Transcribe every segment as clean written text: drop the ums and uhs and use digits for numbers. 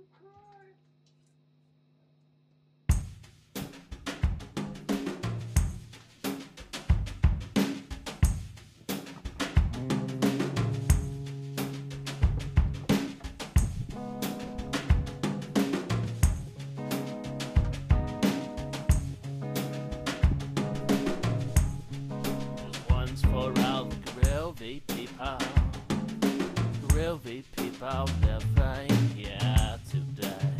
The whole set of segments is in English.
One's for all the groovy people. Groovy people living here today.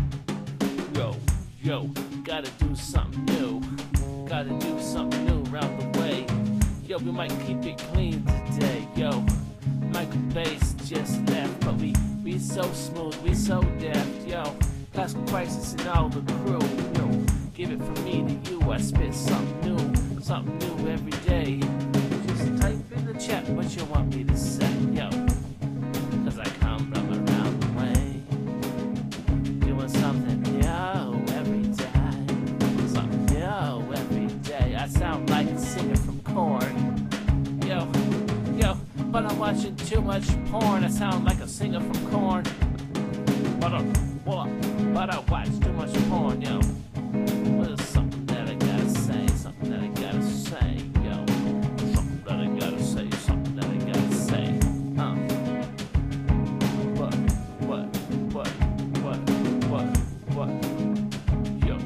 Yo, gotta do something new. Gotta do something new around the way. Yo, we might keep it clean today. Yo, Michael Bass just left, but we so smooth, we so deft. Yo, Classical Crisis and all the crew. Yo, give it from me to you. I spit something new every day. Just type in the chat what you want me to say. Yo, cause I come from around the way, doing something new every day. Something new every day. I sound like a singer from Korn. Yo, but I'm watching too much porn. I sound like a singer from Korn. But I watch too much porn, yo. What is something that I gotta say? Something that I gotta say, yo. Something that I gotta say, something that I gotta say. What? Yo,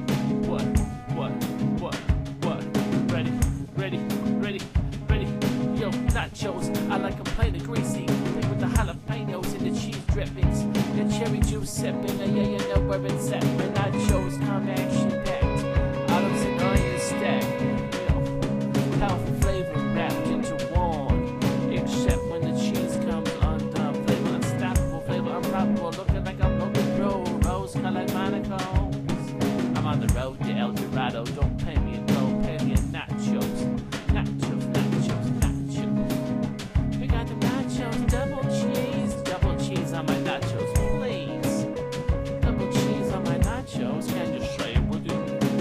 what? Ready? Yo, nachos, I like them plain and greasy. Big with the jalapenos and the cheese drippings. The cherry juice sipping, yeah, you know where it's at. My nachos come action-packed. Olives and onions stacked. Yo, powerful flavor wrapped into one. Except when the cheese comes undone. Flavor unstoppable, flavor unprobable. Looking like I'm looking through rose-colored Monaco's. I'm on the road to El Dorado. Don't pay me a gold, pay me a nachos. Nachos. We got the nachos, double cheese on my nachos, please. Double cheese on my nachos. Can you say it with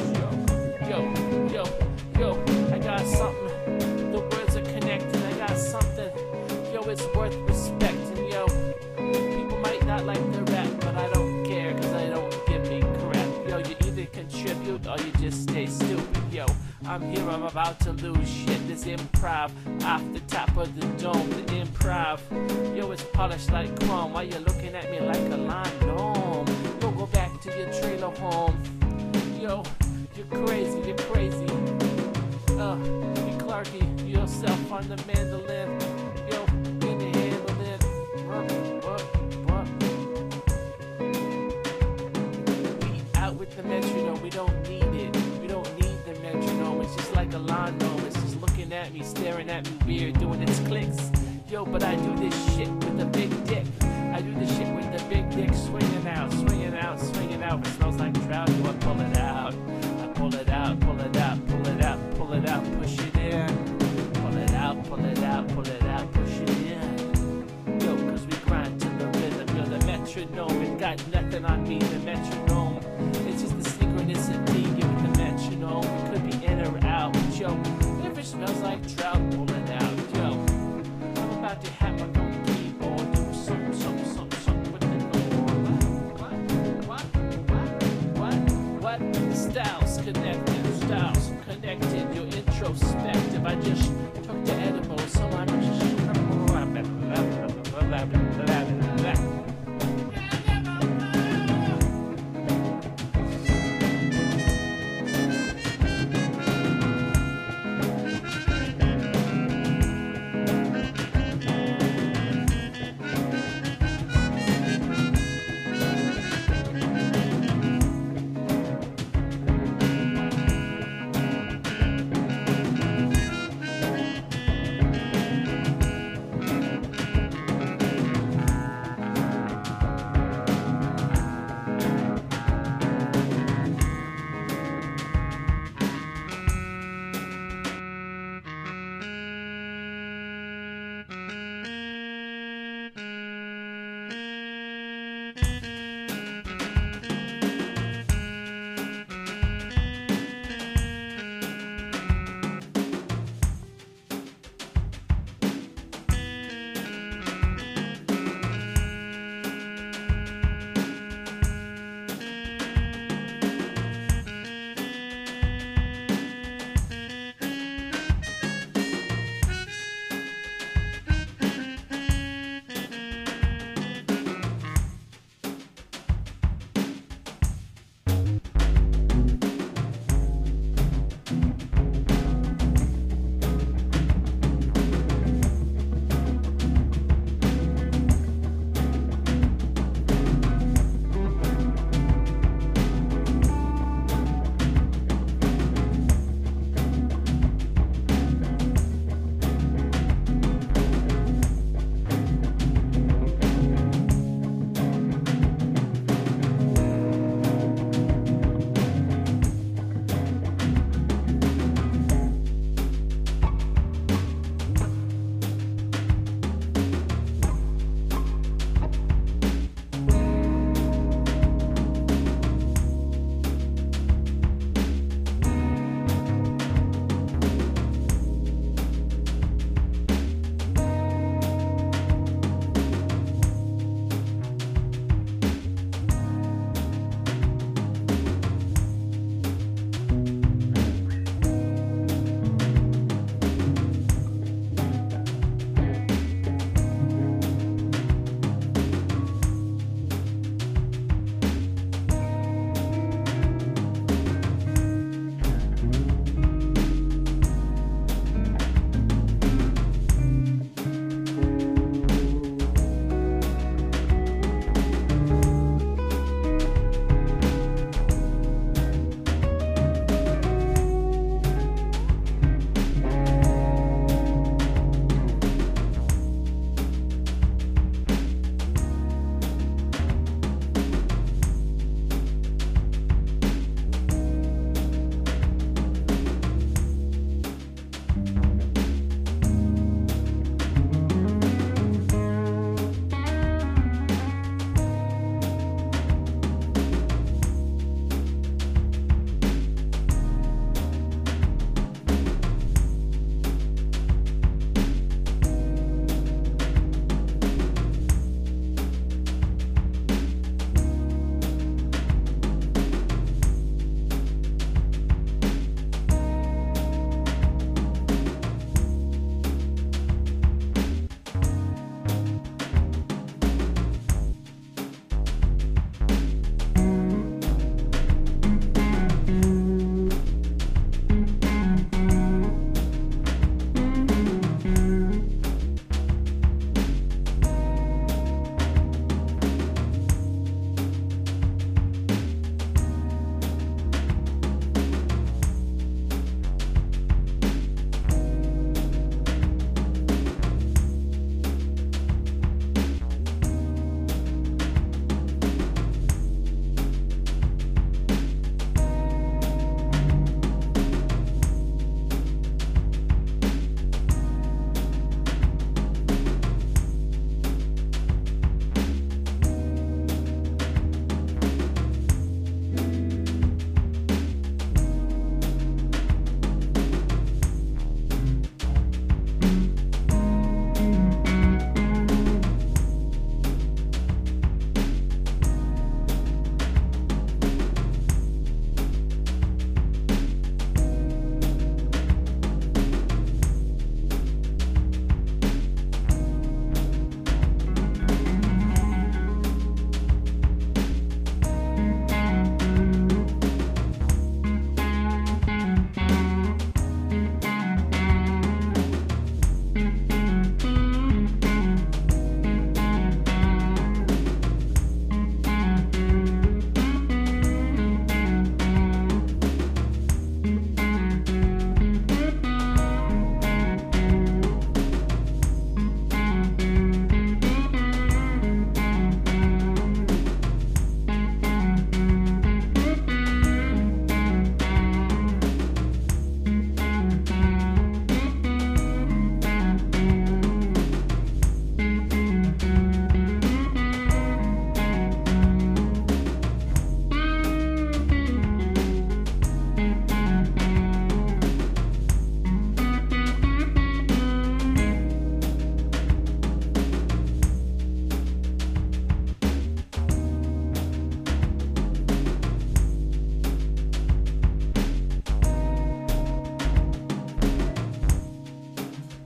yo? I got something. The words are connected. I got something. Yo, it's worth respecting. Yo, people might not like the rap, but I don't care, cause I don't give me crap. Yo, you either contribute or you just stay stupid. Yo, I'm here, I'm about to lose shit. This improv off the top of the dome. The improv, yo, it's polished like chrome. Why you looking at me like a lime gnome? Yo, go back to your trailer home. Yo, you're crazy. You Clarky, yourself on the mandolin. Yo, can you handle it? What? We out with the metronome, we don't need it. We don't need the metronome, it's just like a lawnmower. It's just looking at me, staring at me weird, doing its clicks. Yo, but I do this shit with a big dick. I do this shit with the big dick, swinging out. If it smells like trout, you I pull it out. I pull it out, push it in. Pull it out, push it in. Yo, cause we grind to the rhythm, yo, the metronome. It got nothing on me, the metronome. It's just the synchronicity, give it the metronome. It could be in or out, yo. If it smells like trout, pull it out, yo. I'm about to have my own keyboard, do something with the norm. What? Styles connected, you're introspective. I just took the edible, so I'm just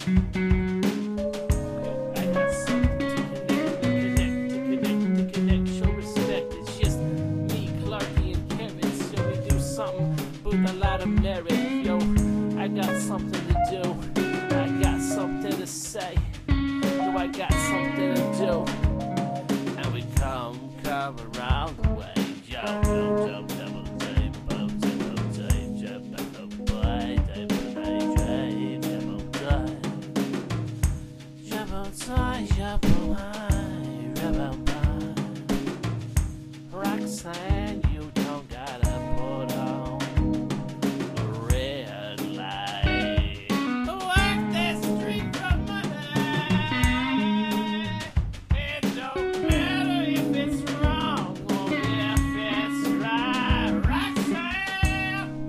I got something to connect, show respect. It's just me, Clarky, and Kevin. So we do something with a lot of merit. Yo, I got something to do. I got something to say. Yo, I got something to do. And we come around the way. Roxanne, you don't gotta put on a red light. Walk that street for money. It don't matter if it's wrong or if it's right. Roxanne,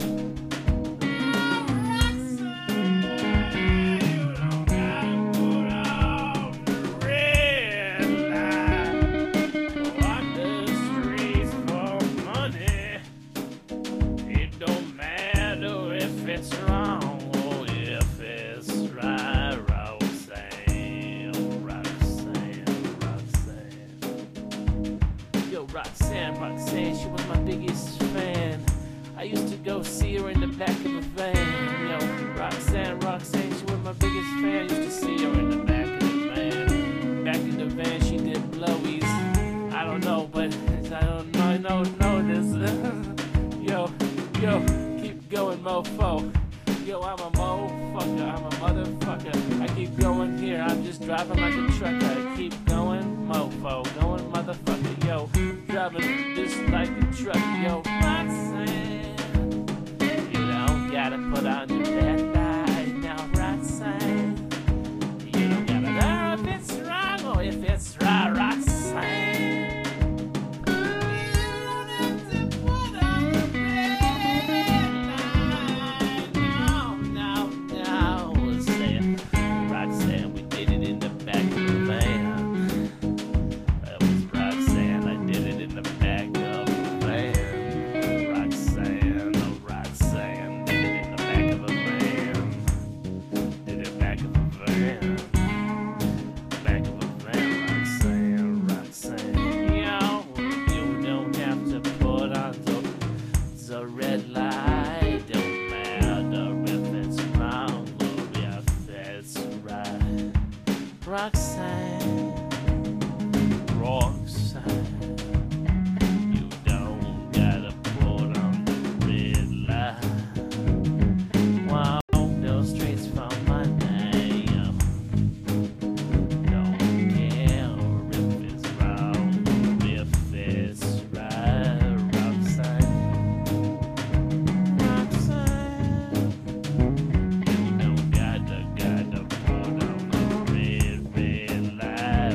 Roxanne, you don't gotta put on the red light. Walk the streets for money. It don't matter if it's wrong or if it's right. Roxanne, Roxanne, Roxanne. Yo, Roxanne, she was my biggest fan. I used to go see her in the back of a van. Yo, Roxanne, she was my biggest fan. Used to see her in the back of the van. Back in the van, she did blowies. I don't know, but I know this. Yo, keep going, mofo. Yo, I'm a mofucker, I'm a motherfucker. I keep going here, I'm just driving like a trucker. I keep going, mofo, going motherfucker. Yo, driving just like a truck. Yo, Roxanne, you don't gotta put on your red light now, Roxanne. You don't gotta know if it's wrong or if it's right, Roxanne. The red light don't matter if it's wrong or if it's right. Roxanne, Roxanne, you don't gotta put on the red light. Walk those streets for money. Don't care if it's wrong or if it's right. Gotta put on the red light.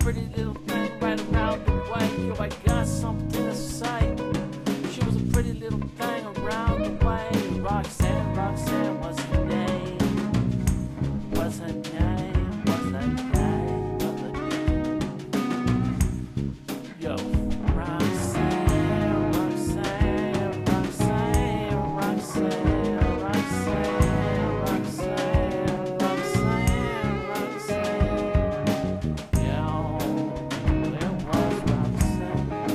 pretty little thing right around the way. Yo, I got something to say. She was a pretty little thing around the way. Roxanne, Roxanne was her name. Was her name, was her name, was her name. Yo, Roxanne, Roxanne, Roxanne, Roxanne, Roxanne, Roxanne, Roxanne, Roxanne. Yo, where was Roxanne?